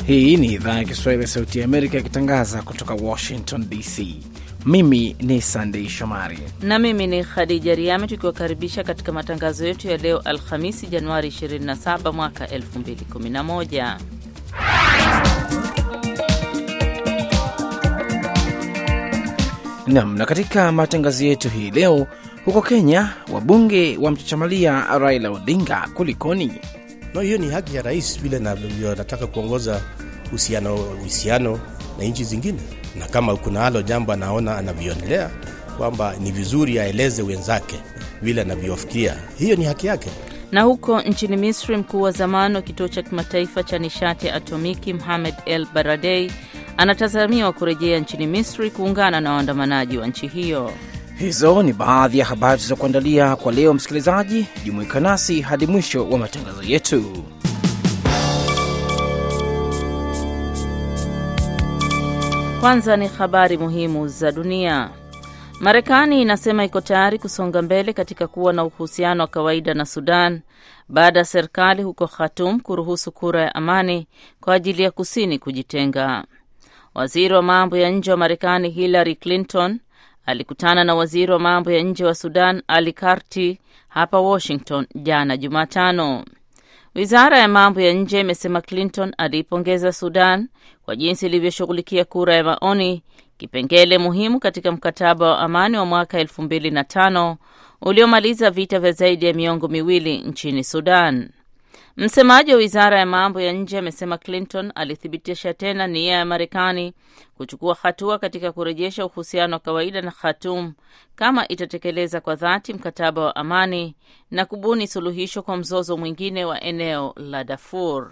Hii ni idhaa ya Kiswahili ya Sauti ya Amerika ikitangaza kutoka Washington DC. Mimi ni Sunday Shomari na mimi ni Khadija Riami, tukiwakaribisha katika matangazo yetu ya leo Alhamisi Januari 27 mwaka 2011. Na katika matangazo yetu hii leo, huko Kenya wabunge wamchachamalia Raila Odinga, kulikoni? No, hiyo ni haki ya rais vile nataka kuongoza uhusiano na nchi zingine, na kama kuna halo jambo anaona anavionelea kwamba ni vizuri aeleze wenzake vile anavyofikia, hiyo ni haki yake. Na huko nchini Misri, mkuu wa zamani wa kituo cha kimataifa cha nishati atomiki Mohamed El Baradei anatazamiwa kurejea nchini Misri kuungana na waandamanaji wa nchi hiyo. Hizo ni baadhi ya habari za kuandalia kwa leo. Msikilizaji, jumuika nasi hadi mwisho wa matangazo yetu. Kwanza ni habari muhimu za dunia. Marekani inasema iko tayari kusonga mbele katika kuwa na uhusiano wa kawaida na Sudan baada ya serikali huko Khartoum kuruhusu kura ya amani kwa ajili ya kusini kujitenga. Waziri wa mambo ya nje wa Marekani Hillary Clinton alikutana na waziri wa mambo ya nje wa Sudan Ali Karti hapa Washington jana Jumatano. Wizara ya mambo ya nje imesema Clinton aliipongeza Sudan kwa jinsi ilivyoshughulikia kura ya maoni, kipengele muhimu katika mkataba wa amani wa mwaka 2005 uliomaliza vita vya zaidi ya miongo miwili nchini Sudan. Msemaji wa wizara ya mambo ya nje amesema Clinton alithibitisha tena nia ya Marekani kuchukua hatua katika kurejesha uhusiano wa kawaida na Khartoum kama itatekeleza kwa dhati mkataba wa amani na kubuni suluhisho kwa mzozo mwingine wa eneo la Darfur.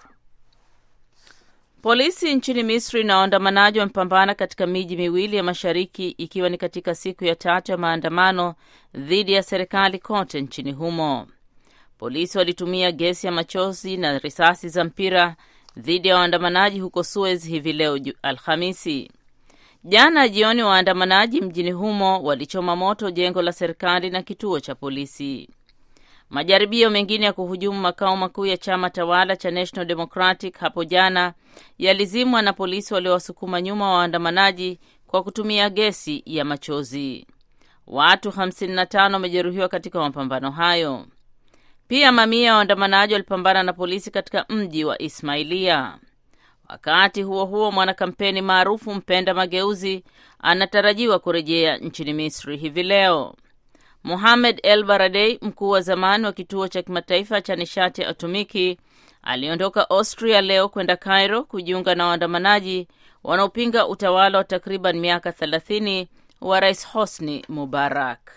Polisi nchini Misri na waandamanaji wamepambana katika miji miwili ya mashariki ikiwa ni katika siku ya tatu ya maandamano dhidi ya serikali kote nchini humo. Polisi walitumia gesi ya machozi na risasi za mpira dhidi ya waandamanaji huko Suez hivi leo Alhamisi. Jana jioni waandamanaji mjini humo walichoma moto jengo la serikali na kituo cha polisi. Majaribio mengine ya kuhujumu makao makuu ya chama tawala cha National Democratic hapo jana yalizimwa na polisi waliowasukuma nyuma waandamanaji kwa kutumia gesi ya machozi. Watu 55 wamejeruhiwa katika mapambano hayo. Pia mamia ya waandamanaji walipambana na polisi katika mji wa Ismailia. Wakati huo huo, mwanakampeni maarufu mpenda mageuzi anatarajiwa kurejea nchini Misri hivi leo. Mohamed El Baradei, mkuu wa zamani wa kituo cha kimataifa cha nishati atomiki, aliondoka Austria leo kwenda Cairo kujiunga na waandamanaji wanaopinga utawala wa takriban miaka 30 wa Rais Hosni Mubarak.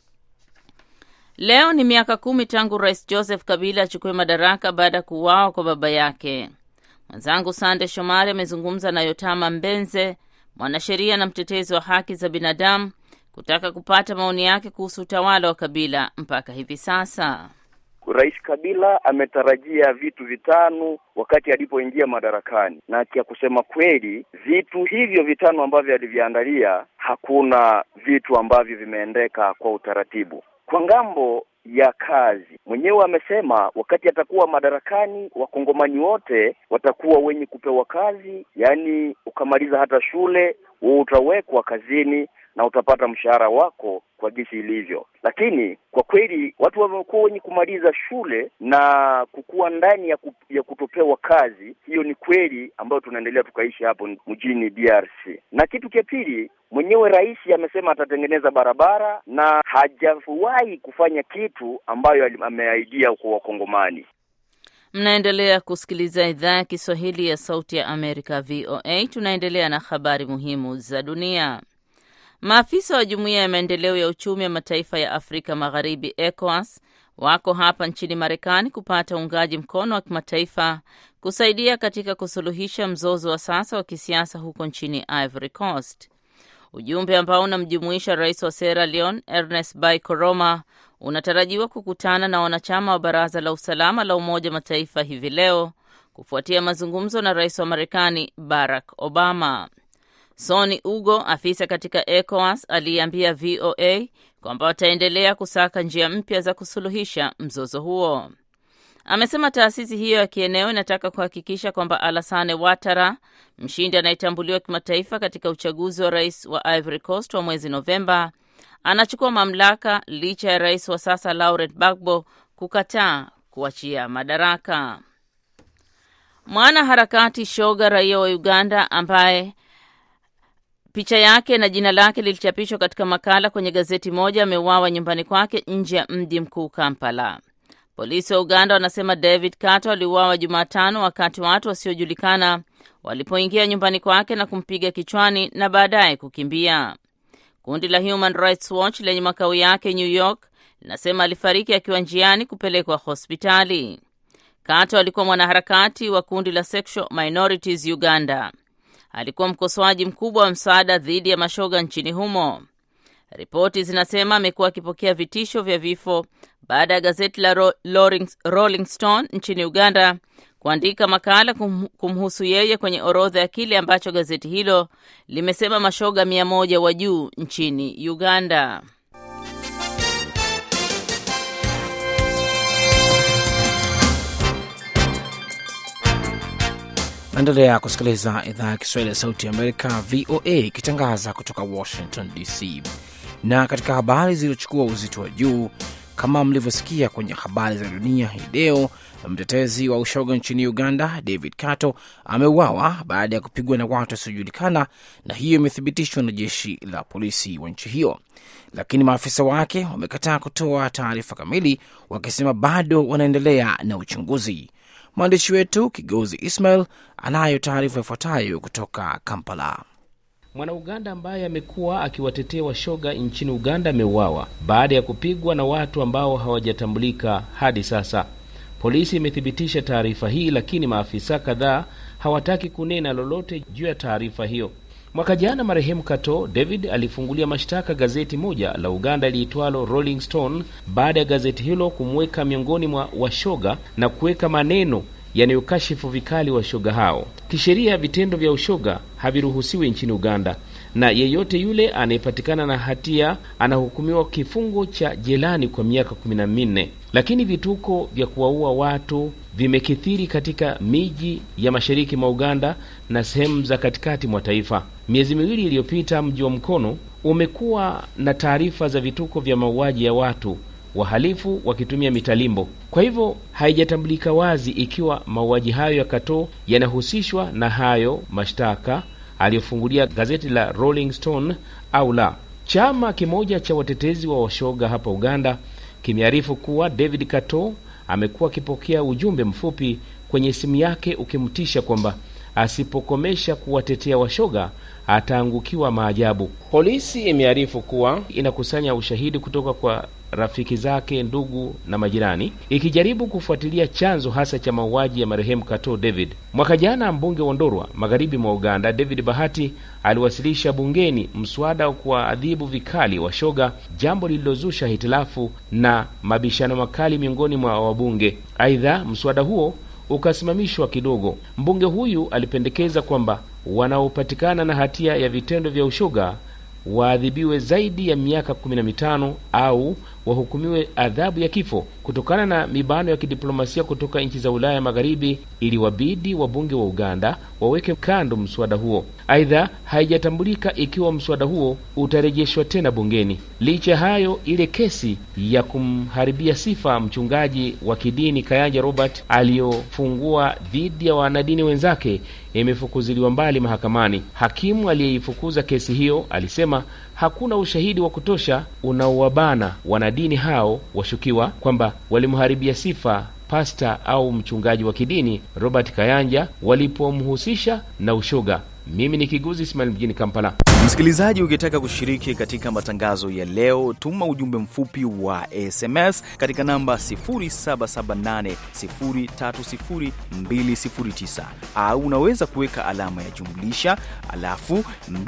Leo ni miaka 10 tangu Rais Joseph Kabila achukue madaraka baada ya kuuawa kwa baba yake. Mwenzangu Sande Shomari amezungumza na Yotama Mbenze, mwanasheria na mtetezi wa haki za binadamu, kutaka kupata maoni yake kuhusu utawala wa Kabila mpaka hivi sasa. Rais Kabila ametarajia vitu vitano wakati alipoingia madarakani, na kia kusema kweli vitu hivyo vitano ambavyo aliviandalia, hakuna vitu ambavyo vimeendeka kwa utaratibu. Kwa ngambo ya kazi, mwenyewe amesema wakati atakuwa madarakani wakongomani wote watakuwa wenye kupewa kazi, yani ukamaliza hata shule utawekwa kazini na utapata mshahara wako kwa jinsi ilivyo. Lakini kwa kweli watu wamekuwa wenye kumaliza shule na kukua ndani ya kutopewa kazi. Hiyo ni kweli ambayo tunaendelea tukaishi hapo mjini DRC. Na kitu cha pili, mwenyewe rais amesema atatengeneza barabara na hajawahi kufanya kitu ambayo ameahidia kwa wakongomani. Mnaendelea kusikiliza idhaa ya Kiswahili ya Sauti ya Amerika VOA. Tunaendelea na habari muhimu za dunia. Maafisa wa Jumuiya ya Maendeleo ya Uchumi ya Mataifa ya Afrika Magharibi ECOWAS wako hapa nchini Marekani kupata uungaji mkono wa kimataifa kusaidia katika kusuluhisha mzozo wa sasa wa kisiasa huko nchini Ivory Coast. Ujumbe ambao unamjumuisha Rais wa Sierra Leone Ernest Bai Koroma unatarajiwa kukutana na wanachama wa Baraza la Usalama la Umoja Mataifa hivi leo kufuatia mazungumzo na Rais wa Marekani Barack Obama. Soni Ugo, afisa katika ECOWAS, aliambia VOA kwamba wataendelea kusaka njia mpya za kusuluhisha mzozo huo. Amesema taasisi hiyo ya kieneo inataka kuhakikisha kwamba Alassane Ouattara, mshindi anayetambuliwa kimataifa katika uchaguzi wa rais wa Ivory Coast wa mwezi Novemba, anachukua mamlaka licha ya rais wa sasa Laurent Gbagbo kukataa kuachia madaraka. Mwana harakati shoga raia wa Uganda ambaye picha yake na jina lake lilichapishwa katika makala kwenye gazeti moja ameuawa nyumbani kwake nje ya mji mkuu Kampala. Polisi wa Uganda wanasema David Kato aliuawa Jumatano wakati watu wasiojulikana walipoingia nyumbani kwake na kumpiga kichwani na baadaye kukimbia. Kundi la Human Rights Watch lenye makao yake New York linasema alifariki akiwa njiani kupelekwa hospitali. Kato alikuwa mwanaharakati wa kundi la Sexual Minorities Uganda. Alikuwa mkosoaji mkubwa wa msaada dhidi ya mashoga nchini humo. Ripoti zinasema amekuwa akipokea vitisho vya vifo baada ya gazeti la Rolling Stone nchini Uganda kuandika makala kumhusu yeye kwenye orodha ya kile ambacho gazeti hilo limesema mashoga 100 wa juu nchini Uganda. Endelea kusikiliza idhaa ya Kiswahili ya Sauti ya Amerika, VOA, ikitangaza kutoka Washington DC. Na katika habari zilizochukua uzito wa juu, kama mlivyosikia kwenye habari za dunia hii leo, mtetezi wa ushoga nchini Uganda David Kato ameuawa baada ya kupigwa na watu wasiojulikana, na hiyo imethibitishwa na jeshi la polisi wa nchi hiyo. Lakini maafisa wake wamekataa kutoa taarifa kamili, wakisema bado wanaendelea na uchunguzi. Mwandishi wetu Kigozi Ismail anayo taarifa ifuatayo kutoka Kampala. Mwana-Uganda ambaye amekuwa akiwatetea washoga nchini Uganda ameuawa baada ya kupigwa na watu ambao hawajatambulika hadi sasa. Polisi imethibitisha taarifa hii, lakini maafisa kadhaa hawataki kunena lolote juu ya taarifa hiyo. Mwaka jana marehemu Kato David alifungulia mashtaka gazeti moja la Uganda liitwalo Rolling Stone baada ya gazeti hilo kumweka miongoni mwa washoga na kuweka maneno yanayokashifu vikali washoga hao. Kisheria vitendo vya ushoga haviruhusiwi nchini Uganda, na yeyote yule anayepatikana na hatia anahukumiwa kifungo cha jelani kwa miaka 14. Lakini vituko vya kuwaua watu vimekithiri katika miji ya mashariki mwa Uganda na sehemu za katikati mwa taifa. Miezi miwili iliyopita mji wa Mukono umekuwa na taarifa za vituko vya mauaji ya watu, wahalifu wakitumia mitalimbo. Kwa hivyo haijatambulika wazi ikiwa mauaji hayo ya Kato yanahusishwa na hayo mashtaka aliyofungulia gazeti la Rolling Stone au la. Chama kimoja cha watetezi wa washoga hapa Uganda kimearifu kuwa David Kato amekuwa akipokea ujumbe mfupi kwenye simu yake ukimtisha kwamba asipokomesha kuwatetea washoga ataangukiwa maajabu. Polisi imearifu kuwa inakusanya ushahidi kutoka kwa rafiki zake, ndugu na majirani, ikijaribu kufuatilia chanzo hasa cha mauaji ya marehemu Kato David. Mwaka jana mbunge wa Ndorwa magharibi mwa Uganda David Bahati aliwasilisha bungeni mswada wa kuadhibu vikali washoga, jambo lililozusha hitilafu na mabishano makali miongoni mwa wabunge. Aidha, mswada huo ukasimamishwa kidogo. Mbunge huyu alipendekeza kwamba wanaopatikana na hatia ya vitendo vya ushoga waadhibiwe zaidi ya miaka 15 au wahukumiwe adhabu ya kifo. Kutokana na mibano ya kidiplomasia kutoka nchi za Ulaya Magharibi, ili wabidi wabunge wa Uganda waweke kando mswada huo. Aidha, haijatambulika ikiwa mswada huo utarejeshwa tena bungeni. Licha hayo, ile kesi ya kumharibia sifa mchungaji wa kidini Kayanja Robert aliyofungua dhidi ya wanadini wenzake imefukuziliwa mbali mahakamani. Hakimu aliyeifukuza kesi hiyo alisema hakuna ushahidi wa kutosha unaowabana wanadini hao washukiwa kwamba walimharibia sifa pasta au mchungaji wa kidini Robert Kayanja walipomhusisha na ushoga. Mimi ni Kiguzi Ismail mjini Kampala. Msikilizaji, ukitaka kushiriki katika matangazo ya leo, tuma ujumbe mfupi wa SMS katika namba 0778030209 au unaweza kuweka alama ya jumlisha alafu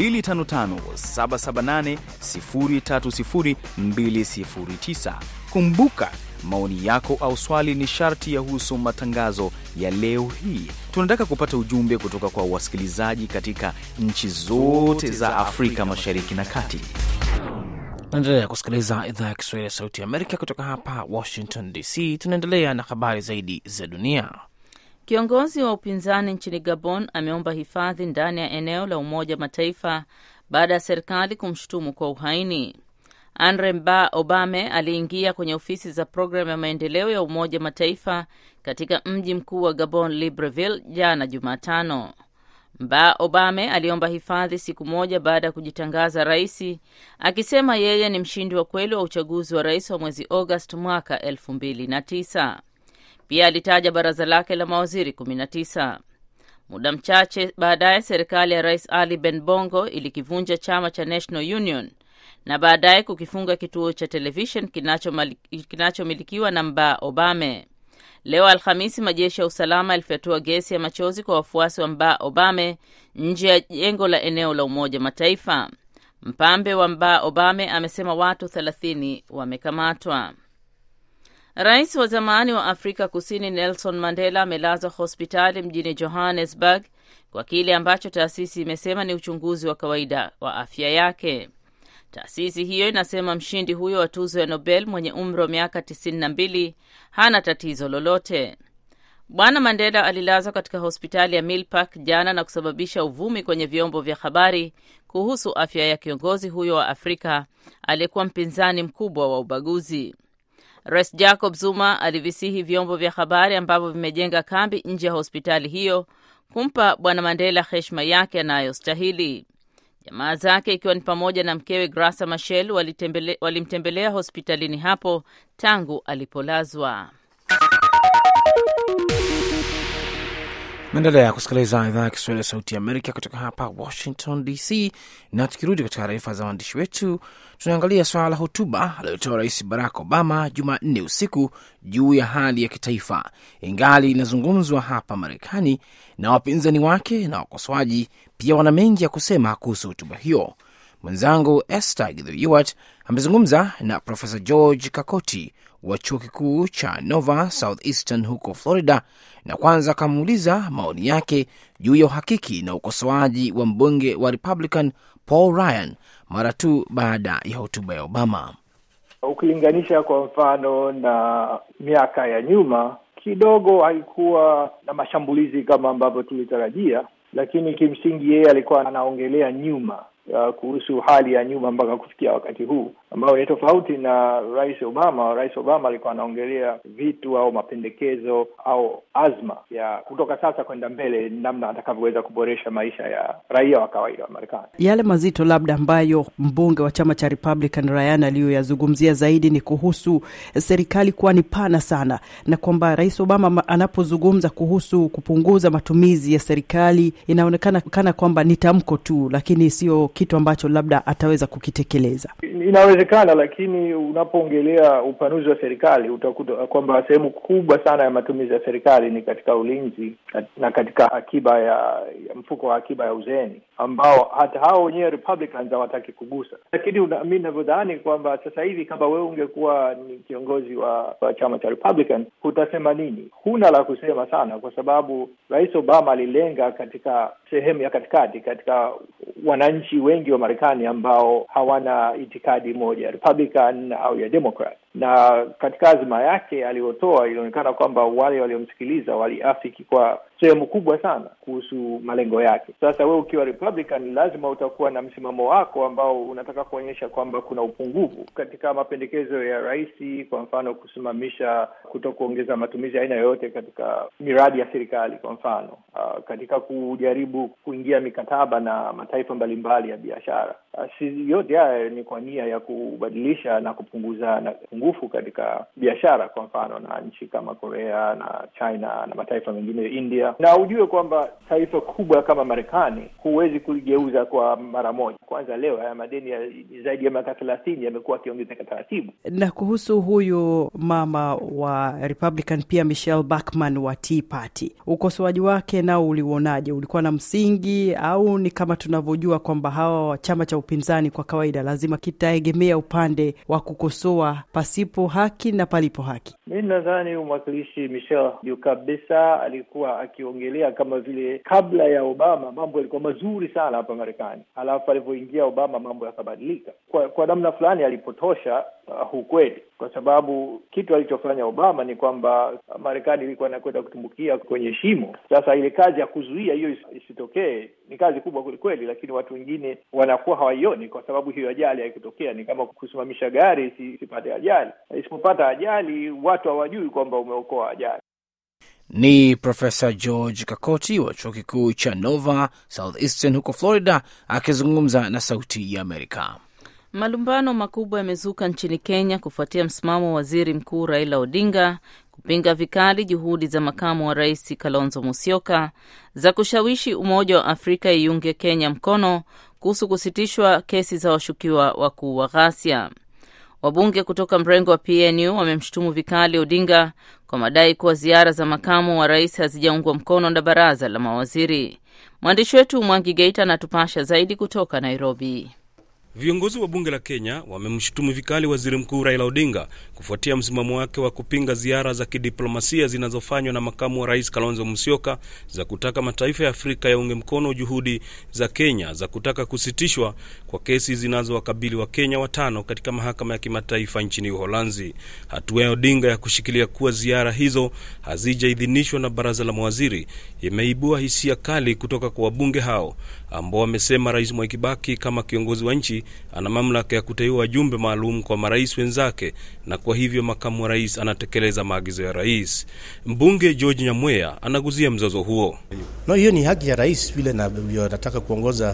255778030209. Kumbuka, maoni yako au swali ni sharti ya husu matangazo ya leo hii. Tunataka kupata ujumbe kutoka kwa wasikilizaji katika nchi zote za Afrika Mashariki na Kati. Naendelea kusikiliza idhaa ya Kiswahili ya Sauti ya Amerika kutoka hapa Washington DC. Tunaendelea na habari zaidi za dunia. Kiongozi wa upinzani nchini Gabon ameomba hifadhi ndani ya eneo la Umoja Mataifa baada ya serikali kumshutumu kwa uhaini. Andre Mba Obame aliingia kwenye ofisi za programu ya maendeleo ya Umoja Mataifa katika mji mkuu wa Gabon, Libreville, jana Jumatano. Mba Obame aliomba hifadhi siku moja baada ya kujitangaza raisi, akisema yeye ni mshindi wa kweli wa uchaguzi wa rais wa mwezi August mwaka 2009. Pia alitaja baraza lake la mawaziri 19. Muda mchache baadaye serikali ya Rais Ali Ben Bongo ilikivunja chama cha National Union na baadaye kukifunga kituo cha television kinachomilikiwa na Mba Obame. Leo Alhamisi, majeshi ya usalama yalifyatua gesi ya machozi kwa wafuasi wa Mba Obame nje ya jengo la eneo la Umoja Mataifa. Mpambe wa Mba Obame amesema watu 30 wamekamatwa. Rais wa zamani wa Afrika Kusini Nelson Mandela amelazwa hospitali mjini Johannesburg kwa kile ambacho taasisi imesema ni uchunguzi wa kawaida wa afya yake. Taasisi hiyo inasema mshindi huyo wa tuzo ya Nobel mwenye umri wa miaka 92 hana tatizo lolote. Bwana Mandela alilazwa katika hospitali ya Milpark jana na kusababisha uvumi kwenye vyombo vya habari kuhusu afya ya kiongozi huyo wa Afrika aliyekuwa mpinzani mkubwa wa ubaguzi. Rais Jacob Zuma alivisihi vyombo vya habari ambavyo vimejenga kambi nje ya hospitali hiyo kumpa Bwana Mandela heshima yake anayostahili. Jamaa zake ikiwa ni pamoja na mkewe Graça Machel walimtembelea hospitalini hapo tangu alipolazwa. Naendelea kusikiliza idhaa ya Kiswahili ya Sauti ya Amerika kutoka hapa Washington DC, na tukirudi katika taarifa za waandishi wetu, tunaangalia swala la hotuba aliyotoa Rais Barack Obama Jumanne usiku juu ya hali ya kitaifa. Ingali inazungumzwa hapa Marekani na wapinzani wake na wakosoaji pia wana mengi ya kusema kuhusu hotuba hiyo. Mwenzangu Esther Githuiwat amezungumza na Profesa George Kakoti wa chuo kikuu cha Nova Southeastern huko Florida, na kwanza akamuuliza maoni yake juu ya uhakiki na ukosoaji wa mbunge wa Republican Paul Ryan mara tu baada ya hotuba ya Obama. Ukilinganisha kwa mfano na miaka ya nyuma, kidogo haikuwa na mashambulizi kama ambavyo tulitarajia, lakini kimsingi yeye alikuwa anaongelea nyuma, kuhusu hali ya nyuma mpaka kufikia wakati huu, ambao ni tofauti na Rais Obama. Rais Obama alikuwa anaongelea vitu au mapendekezo au azma ya kutoka sasa kwenda mbele, namna atakavyoweza kuboresha maisha ya raia wa kawaida wa Marekani. Yale mazito labda ambayo mbunge wa chama cha Republican Ryan aliyoyazungumzia zaidi ni kuhusu serikali kuwa ni pana sana, na kwamba Rais Obama anapozungumza kuhusu kupunguza matumizi ya serikali inaonekana kana kwamba ni tamko tu, lakini sio kitu ambacho labda ataweza kukitekeleza. Inawezekana, lakini unapoongelea upanuzi wa serikali utakuta kwamba sehemu kubwa sana ya matumizi ya serikali ni katika ulinzi na katika akiba ya mfuko wa akiba ya uzeeni, ambao hata hao wenyewe Republicans hawataki kugusa. Lakini mimi ninavyodhani kwamba sasa hivi kama wewe ungekuwa ni kiongozi wa chama cha Republican, utasema nini? Huna la kusema sana, kwa sababu Rais Obama alilenga katika sehemu ya katikati, katika wananchi wengi wa Marekani ambao hawana itikadi moja, Republican au ya Democrat. Na katika azma yake aliyotoa ilionekana kwamba wale waliomsikiliza waliafiki kwa sehemu kubwa sana kuhusu malengo yake. Sasa wewe ukiwa Republican lazima utakuwa na msimamo wako ambao unataka kuonyesha kwamba kuna upungufu katika mapendekezo ya rais, kwa mfano kusimamisha kutokuongeza matumizi aina yoyote katika miradi ya serikali, kwa mfano katika kujaribu kuingia mikataba na mataifa mbalimbali ya biashara. Si yote haya ni kwa nia ya kubadilisha na kupunguza na pungufu katika biashara, kwa mfano na nchi kama Korea na China na mataifa mengine, India. Na ujue kwamba taifa kubwa kama Marekani huwezi kuligeuza kwa mara moja. Kwanza leo haya madeni ya zaidi ya miaka 30 yamekuwa yakiongezeka taratibu. Na kuhusu huyu mama wa Republican pia Michelle Bachmann wa Tea Party, ukosoaji wake nao uliwonaje? Ulikuwa na msingi au ni kama tunavyojua kwamba hawa chama cha upinzani kwa kawaida lazima kitaegemea upande wa kukosoa pasipo haki na palipo haki? Mimi nadhani mwakilishi Michel ndio kabisa alikuwa akiongelea kama vile kabla ya Obama mambo yalikuwa mazuri sana hapa Marekani, alafu alipoingia Obama mambo yakabadilika. Kwa namna fulani alipotosha ukweli, kwa sababu kitu alichofanya Obama ni kwamba Marekani ilikuwa inakwenda kutumbukia kwenye shimo. Sasa ile kazi ya kuzuia hiyo isitokee ni kazi kubwa kweli, lakini watu wengine wanakuwa hawaioni kwa sababu hiyo ajali haikutokea. Ni kama kusimamisha gari isipate ajali. Isipopata ajali watu hawajui kwamba umeokoa ajali. Ni Profesa George Kakoti wa chuo kikuu cha Nova Southeastern huko Florida akizungumza na Sauti ya Amerika. Malumbano makubwa yamezuka nchini Kenya kufuatia msimamo wa Waziri Mkuu Raila Odinga kupinga vikali juhudi za makamu wa rais Kalonzo Musyoka za kushawishi Umoja wa Afrika iunge Kenya mkono kuhusu kusitishwa kesi za washukiwa wakuu wa ghasia. Wabunge kutoka mrengo wa PNU wamemshutumu vikali Odinga kwa madai kuwa ziara za makamu wa rais hazijaungwa mkono na baraza la mawaziri. Mwandishi wetu Mwangi Geita anatupasha zaidi kutoka Nairobi. Viongozi wa bunge la Kenya wamemshutumu vikali Waziri Mkuu Raila Odinga kufuatia msimamo wake wa kupinga ziara za kidiplomasia zinazofanywa na makamu wa rais Kalonzo Musyoka za kutaka mataifa ya Afrika yaunge mkono juhudi za Kenya za kutaka kusitishwa kwa kesi zinazowakabili wa Kenya 5 katika mahakama ya kimataifa nchini Uholanzi. Hatua ya Odinga ya kushikilia kuwa ziara hizo hazijaidhinishwa na baraza la mawaziri imeibua hisia kali kutoka kwa wabunge hao ambao wamesema Rais Mwai Kibaki kama kiongozi wa nchi ana mamlaka ya kuteua wajumbe maalum kwa marais wenzake, na kwa hivyo makamu wa rais anatekeleza maagizo ya rais. Mbunge George Nyamweya anaguzia mzozo huo. Hiyo ni haki ya rais vile na nataka kuongoza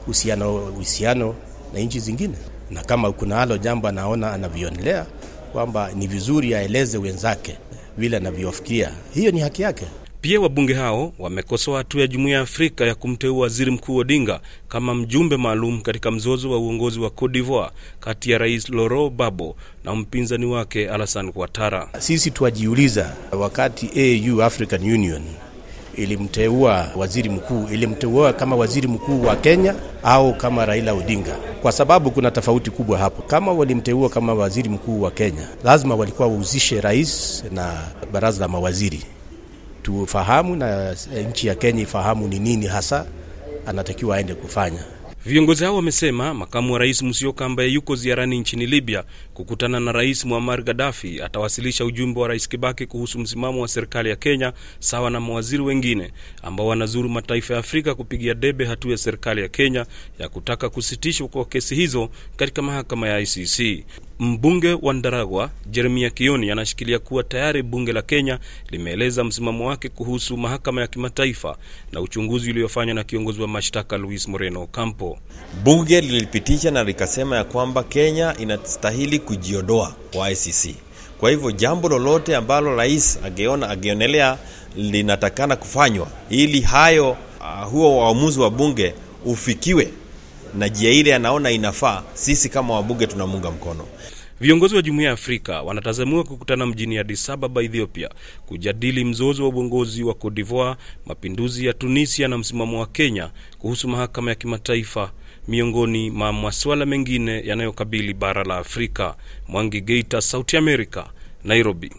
uhusiano na nchi zingine, na kama kuna halo jambo anaona anavionelea kwamba ni vizuri aeleze wenzake vile anavyofikiria, hiyo ni haki yake. Pia wabunge hao wamekosoa hatua ya Jumuiya ya Afrika ya kumteua Waziri Mkuu Odinga kama mjumbe maalum katika mzozo wa uongozi wa Cote d'Ivoire kati ya Rais Laurent Gbagbo na mpinzani wake Alassane Ouattara. Sisi tuwajiuliza, wakati AU African Union ilimteua waziri mkuu, ilimteua kama waziri mkuu wa Kenya au kama Raila Odinga? Kwa sababu kuna tofauti kubwa hapo. Kama walimteua kama waziri mkuu wa Kenya, lazima walikuwa wahusishe rais na baraza la mawaziri, tufahamu na nchi ya Kenya ifahamu ni nini hasa anatakiwa aende kufanya. Viongozi hao wamesema makamu wa rais Musyoka ambaye yuko ziarani nchini Libya kukutana na Rais Muammar Gaddafi atawasilisha ujumbe wa Rais Kibaki kuhusu msimamo wa serikali ya Kenya, sawa na mawaziri wengine ambao wanazuru mataifa ya Afrika kupigia debe hatua ya serikali ya Kenya ya kutaka kusitishwa kwa kesi hizo katika mahakama ya ICC. Mbunge wa Ndaragwa Jeremia Kioni anashikilia kuwa tayari bunge la Kenya limeeleza msimamo wake kuhusu mahakama ya kimataifa na uchunguzi uliofanywa na kiongozi wa mashtaka Luis Moreno Ocampo. Bunge lilipitisha na likasema ya kwamba Kenya inastahili kujiondoa kwa ICC. Kwa hivyo jambo lolote ambalo rais ageonelea linatakana kufanywa ili huo uamuzi wa bunge ufikiwe na njia ile anaona inafaa, sisi kama wabunge tunamunga mkono. Viongozi wa Jumuiya ya Afrika wanatazamiwa kukutana mjini Addis Ababa, Ethiopia, kujadili mzozo wa uongozi wa Cote d'Ivoire, mapinduzi ya Tunisia na msimamo wa Kenya kuhusu mahakama ya kimataifa, miongoni mwa masuala mengine yanayokabili bara la Afrika. Mwangi Geita, Sauti Amerika, Nairobi.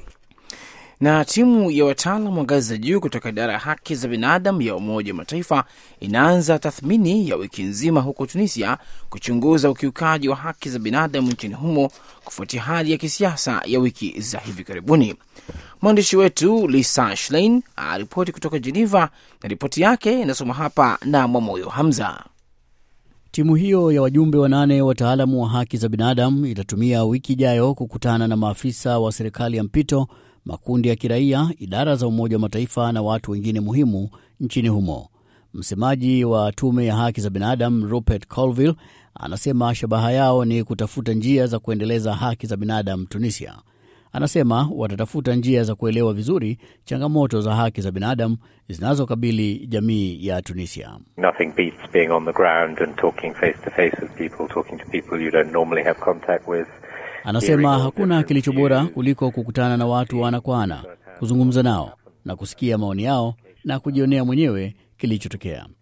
Na timu ya wataalamu wa ngazi za juu kutoka idara ya haki za binadamu ya Umoja wa Mataifa inaanza tathmini ya wiki nzima huko Tunisia kuchunguza ukiukaji wa haki za binadamu nchini humo kufuatia hali ya kisiasa ya wiki za hivi karibuni. Mwandishi wetu Lisa Schlein aripoti kutoka Geneva, na ripoti yake inasoma hapa na Mwamoyo Hamza. Timu hiyo ya wajumbe 8 wataalamu wa haki za binadamu itatumia wiki ijayo kukutana na maafisa wa serikali ya mpito, makundi ya kiraia, idara za Umoja wa Mataifa na watu wengine muhimu nchini humo. Msemaji wa tume ya haki za binadamu Rupert Colville anasema shabaha yao ni kutafuta njia za kuendeleza haki za binadamu Tunisia. Anasema watatafuta njia za kuelewa vizuri changamoto za haki za binadamu zinazokabili jamii ya Tunisia. Nothing beats being on the ground and talking face to face with people, talking to people you don't normally have contact with. Anasema hakuna kilicho bora kuliko kukutana na watu ana kwa ana, kuzungumza nao na kusikia maoni yao na kujionea mwenyewe kilichotokea.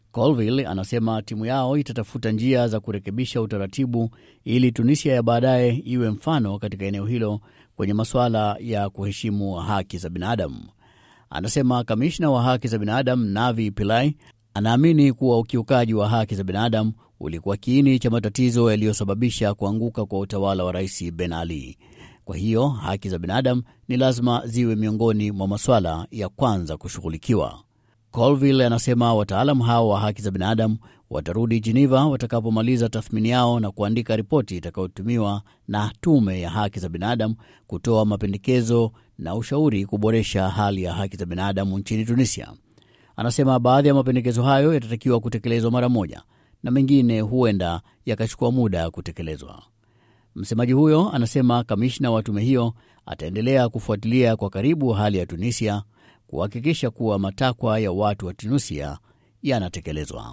Colville anasema timu yao itatafuta njia za kurekebisha utaratibu ili Tunisia ya baadaye iwe mfano katika eneo hilo kwenye masuala ya kuheshimu haki za binadamu. Anasema kamishna wa haki za binadamu Navi Pillay anaamini kuwa ukiukaji wa haki za binadamu ulikuwa kiini cha matatizo yaliyosababisha kuanguka kwa utawala wa Rais Ben Ali. Kwa hiyo haki za binadamu ni lazima ziwe miongoni mwa masuala ya kwanza kushughulikiwa. Colville anasema wataalamu hao wa haki za binadamu watarudi Geneva watakapomaliza tathmini yao na kuandika ripoti itakayotumiwa na tume ya haki za binadamu kutoa mapendekezo na ushauri kuboresha hali ya haki za binadamu nchini Tunisia. Anasema baadhi ya mapendekezo hayo yatatakiwa kutekelezwa mara moja na mengine huenda yakachukua muda kutekelezwa. Msemaji huyo anasema kamishna wa tume hiyo ataendelea kufuatilia kwa karibu hali ya Tunisia kuhakikisha kuwa matakwa ya watu wa Tunisia yanatekelezwa.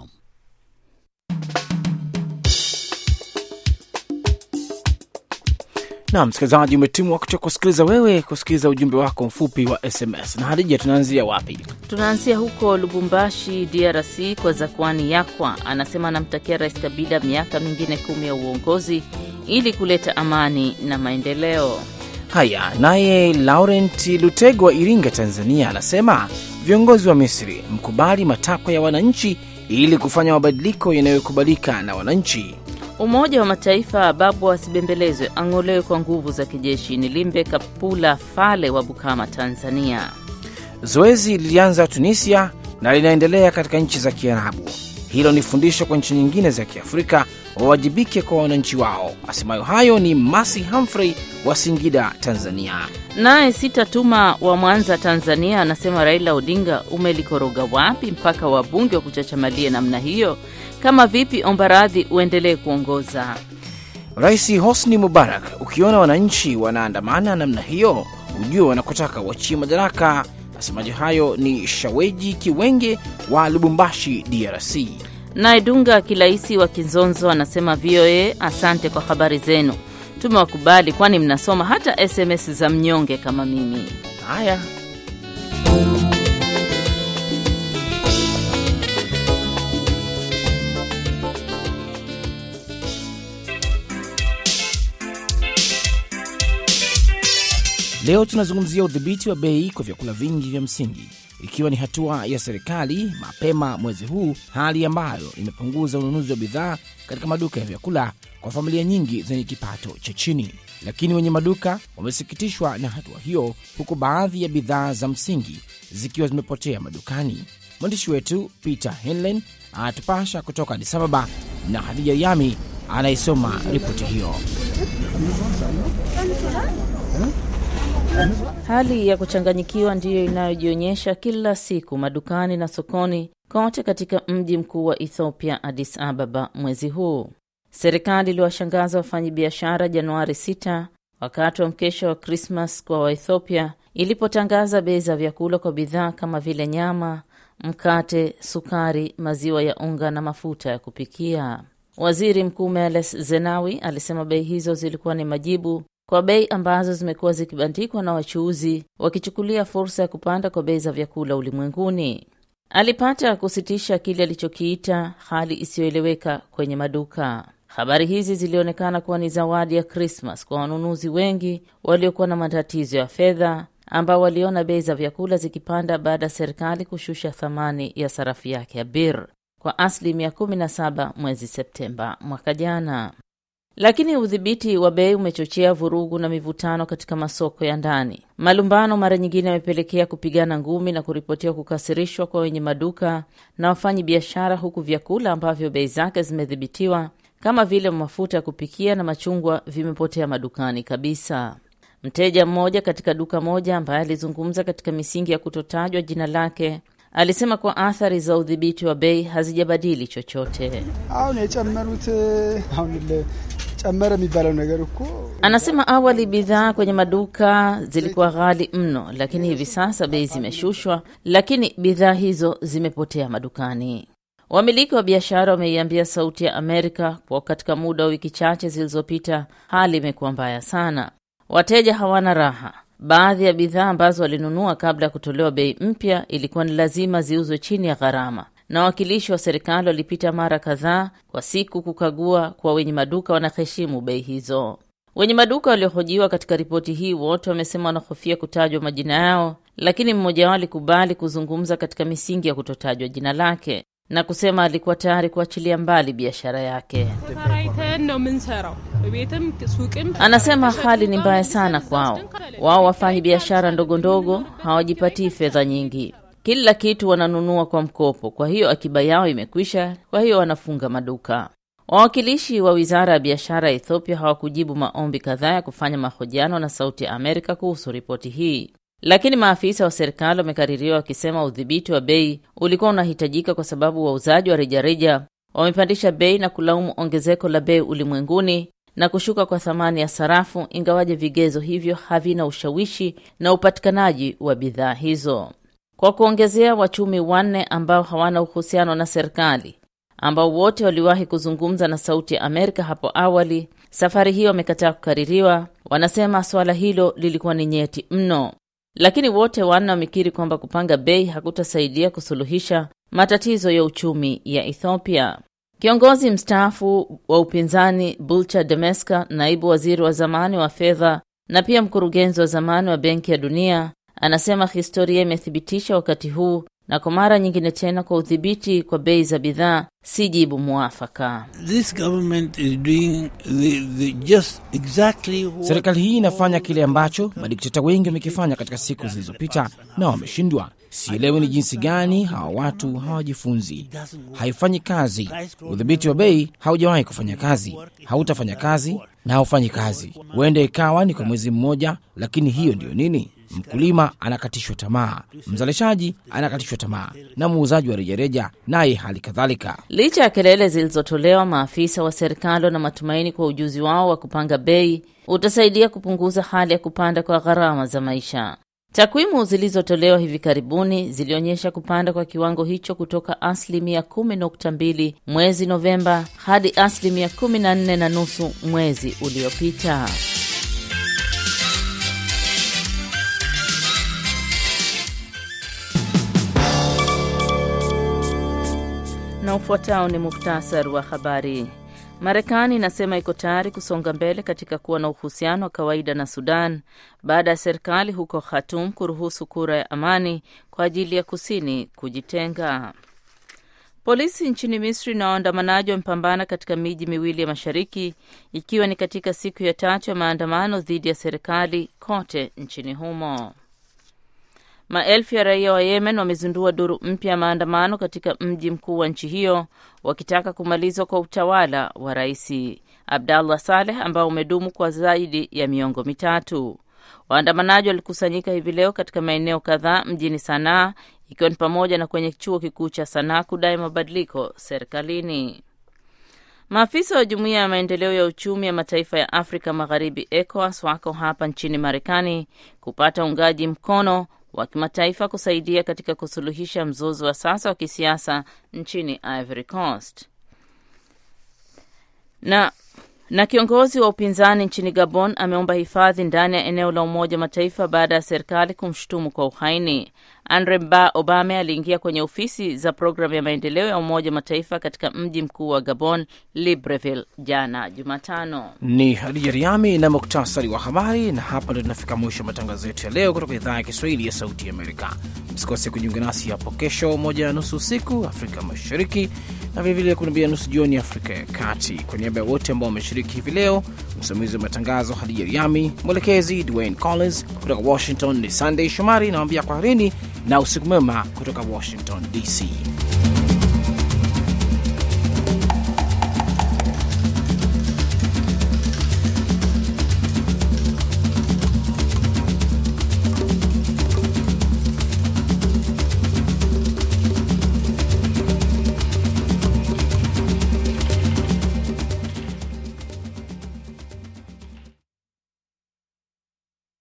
Na msikilizaji, umetimwa wakati wa kusikiliza ujumbe wako mfupi wa SMS. Na Hadija, tunaanzia wapi? Tunaanzia huko Lubumbashi, DRC, kwa Zakwani Yakwa. Anasema anamtakia Rais Kabila miaka mingine 10 ya uongozi ili kuleta amani na maendeleo. Haya, naye Laurent Lutego wa Iringa, Tanzania, anasema viongozi wa Misri mkubali matakwa ya wananchi ili kufanya mabadiliko yanayokubalika na wananchi. Umoja wa Mataifa babu asibembelezwe, angolewe kwa nguvu za kijeshi. Ni Limbe Kapula Fale wa Bukama, Tanzania. Zoezi lilianza Tunisia na linaendelea katika nchi za Kiarabu. Hilo ni fundisho kwa nchi nyingine za Kiafrika wawajibike kwa wananchi wao. Asemayo hayo ni Masi Humphrey wa Singida, Tanzania. Naye Sitatuma wa Mwanza, Tanzania, anasema Raila Odinga umelikoroga wapi mpaka wabunge wa kuchachamalia namna hiyo? Kama vipi omba radhi uendelee kuongoza. Rais Hosni Mubarak, ukiona wananchi wanaandamana namna hiyo, ujue wanakotaka uachie madaraka. Asemaje hayo ni Shaweji Kiwenge wa Lubumbashi, DRC. Naye Dunga Kilaisi wa Kinzonzo anasema VOA, asante kwa habari zenu. Tumewakubali kwani mnasoma hata SMS za mnyonge kama mimi. Haya. Leo tunazungumzia udhibiti wa bei kwa vyakula vingi vya msingi, ikiwa ni hatua ya serikali mapema mwezi huu, hali ambayo imepunguza ununuzi wa bidhaa katika maduka ya vyakula kwa familia nyingi zenye kipato cha chini. Lakini wenye maduka wamesikitishwa na hatua hiyo, huku baadhi ya bidhaa za msingi zikiwa zimepotea madukani. Mwandishi wetu Peter Henlen anatupasha kutoka Addis Ababa na Hadija Yami anaisoma ripoti hiyo. Hali ya kuchanganyikiwa ndiyo inayojionyesha kila siku madukani na sokoni kote katika mji mkuu wa Ethiopia, Addis Ababa, mwezi huu. Serikali iliwashangaza wafanyabiashara Januari 6 wakati wa mkesha wa Christmas kwa Waethiopia ilipotangaza bei za vyakula kwa bidhaa kama vile nyama, mkate, sukari, maziwa ya unga na mafuta ya kupikia. Waziri Mkuu Meles Zenawi alisema bei hizo zilikuwa ni majibu kwa bei ambazo zimekuwa zikibandikwa na wachuuzi wakichukulia fursa ya kupanda kwa bei za vyakula ulimwenguni. Alipata kusitisha kile alichokiita hali isiyoeleweka kwenye maduka. Habari hizi zilionekana kuwa ni zawadi ya Christmas kwa wanunuzi wengi waliokuwa na matatizo ya fedha, ambao waliona bei za vyakula zikipanda baada ya serikali kushusha thamani ya sarafu yake ya birr kwa asilimia 17 mwezi Septemba mwaka jana. Lakini udhibiti wa bei umechochea vurugu na mivutano katika masoko ya ndani. Malumbano mara nyingine yamepelekea kupigana ngumi na kuripotiwa kukasirishwa kwa wenye maduka na wafanyi biashara, huku vyakula ambavyo bei zake zimedhibitiwa kama vile mafuta ya kupikia na machungwa vimepotea madukani kabisa. Mteja mmoja katika duka moja ambaye alizungumza katika misingi ya kutotajwa jina lake alisema kwa athari za udhibiti wa bei hazijabadili chochote. Anasema awali bidhaa kwenye maduka zilikuwa ghali mno, lakini hivi sasa bei zimeshushwa, lakini bidhaa hizo zimepotea madukani. Wamiliki wa biashara wameiambia Sauti ya Amerika kwa katika muda wa wiki chache zilizopita hali imekuwa mbaya sana. Wateja hawana raha. Baadhi ya bidhaa ambazo walinunua kabla ya kutolewa bei mpya ilikuwa ni lazima ziuzwe chini ya gharama, na wawakilishi wa serikali walipita mara kadhaa kwa siku kukagua kwa wenye maduka wanaheshimu bei hizo. Wenye maduka waliohojiwa katika ripoti hii wote wamesema wanahofia kutajwa majina yao, lakini mmoja wao alikubali kuzungumza katika misingi ya kutotajwa jina lake na kusema alikuwa tayari kuachilia mbali biashara yake. Anasema hali ni mbaya sana kwao. Wao wafanyi biashara ndogo ndogo, hawajipatii fedha nyingi. Kila kitu wananunua kwa mkopo, kwa hiyo akiba yao imekwisha, kwa hiyo wanafunga maduka. Wawakilishi wa Wizara ya Biashara ya Ethiopia hawakujibu maombi kadhaa ya kufanya mahojiano na Sauti ya Amerika kuhusu ripoti hii. Lakini maafisa wa serikali wamekaririwa wakisema udhibiti wa bei ulikuwa unahitajika kwa sababu wauzaji wa rejareja wamepandisha bei na kulaumu ongezeko la bei ulimwenguni na kushuka kwa thamani ya sarafu, ingawaje vigezo hivyo havina ushawishi na upatikanaji wa bidhaa hizo. Kwa kuongezea, wachumi wanne ambao hawana uhusiano na serikali, ambao wote waliwahi kuzungumza na Sauti ya Amerika hapo awali, safari hiyo wamekataa kukaririwa. Wanasema swala hilo lilikuwa ni nyeti mno. Lakini wote wanne wamekiri kwamba kupanga bei hakutasaidia kusuluhisha matatizo ya uchumi ya Ethiopia. Kiongozi mstaafu wa upinzani Bulcha Demeska, naibu waziri wa zamani wa fedha na pia mkurugenzi wa zamani wa Benki ya Dunia, anasema historia imethibitisha wakati huu na kwa mara nyingine tena kwa udhibiti kwa bei za bidhaa si jibu muafaka. Serikali hii inafanya kile ambacho madikteta wengi wamekifanya katika siku zilizopita na wameshindwa. Sielewi ni jinsi gani hawa watu hawajifunzi. Haifanyi kazi. Udhibiti wa bei haujawahi kufanya kazi, hautafanya kazi na haufanyi kazi. Huenda ikawa ni kwa mwezi mmoja, lakini hiyo ndio nini? Mkulima anakatishwa tamaa, mzalishaji anakatishwa tamaa, na muuzaji wa rejareja naye hali kadhalika. Licha ya kelele zilizotolewa, maafisa wa serikali na matumaini kwa ujuzi wao wa kupanga bei utasaidia kupunguza hali ya kupanda kwa gharama za maisha. Takwimu zilizotolewa hivi karibuni zilionyesha kupanda kwa kiwango hicho kutoka 10.2% mwezi Novemba hadi 14.5% mwezi uliopita. Na ufuatao ni muhtasari wa habari. Marekani inasema iko tayari kusonga mbele katika kuwa na uhusiano wa kawaida na Sudan baada ya serikali huko Khartoum kuruhusu kura ya amani kwa ajili ya kusini kujitenga. Polisi nchini Misri na waandamanaji wamepambana katika miji miwili ya mashariki ikiwa ni katika siku ya 3 ya maandamano dhidi ya serikali kote nchini humo. Maelfu ya raia wa Yemen wamezindua duru mpya ya maandamano katika mji mkuu wa nchi hiyo wakitaka kumalizwa kwa utawala wa Rais Abdallah Saleh ambao umedumu kwa zaidi ya miongo mitatu. Waandamanaji walikusanyika hivi leo katika maeneo kadhaa mjini Sanaa, ikiwa ni pamoja na kwenye chuo kikuu cha Sanaa kudai mabadiliko serikalini. Maafisa wa Jumuiya ya Maendeleo ya Uchumi ya Mataifa ya Afrika Magharibi ECOWAS wako hapa nchini Marekani kupata uungaji mkono wa kimataifa kusaidia katika kusuluhisha mzozo wa sasa wa kisiasa nchini Ivory Coast. Na kiongozi wa upinzani nchini Gabon ameomba hifadhi ndani ya eneo la Umoja Mataifa baada ya serikali kumshutumu kwa uhaini. Andre Mba Obame aliingia kwenye ofisi za programu ya maendeleo ya Umoja Mataifa katika mji mkuu wa Gabon, Libreville, jana Jumatano. Ni Hadija Riami na muktasari wa habari, na hapa ndio tunafika mwisho matangazo yetu ya leo kutoka idhaa ya Kiswahili ya Sauti ya Amerika. Msikose kujiunga nasi hapo kesho 1:30 usiku Afrika Mashariki na vile 12:30 jioni Afrika ya Kati. Kwa niaba ya wote ambao wameshiriki hivi leo, msimamizi wa matangazo Hadija Riami, mwelekezi Dwayne Collins, kutoka Washington ni Sunday Shomari, nawaambia kwaherini na usiku mwema kutoka Washington DC.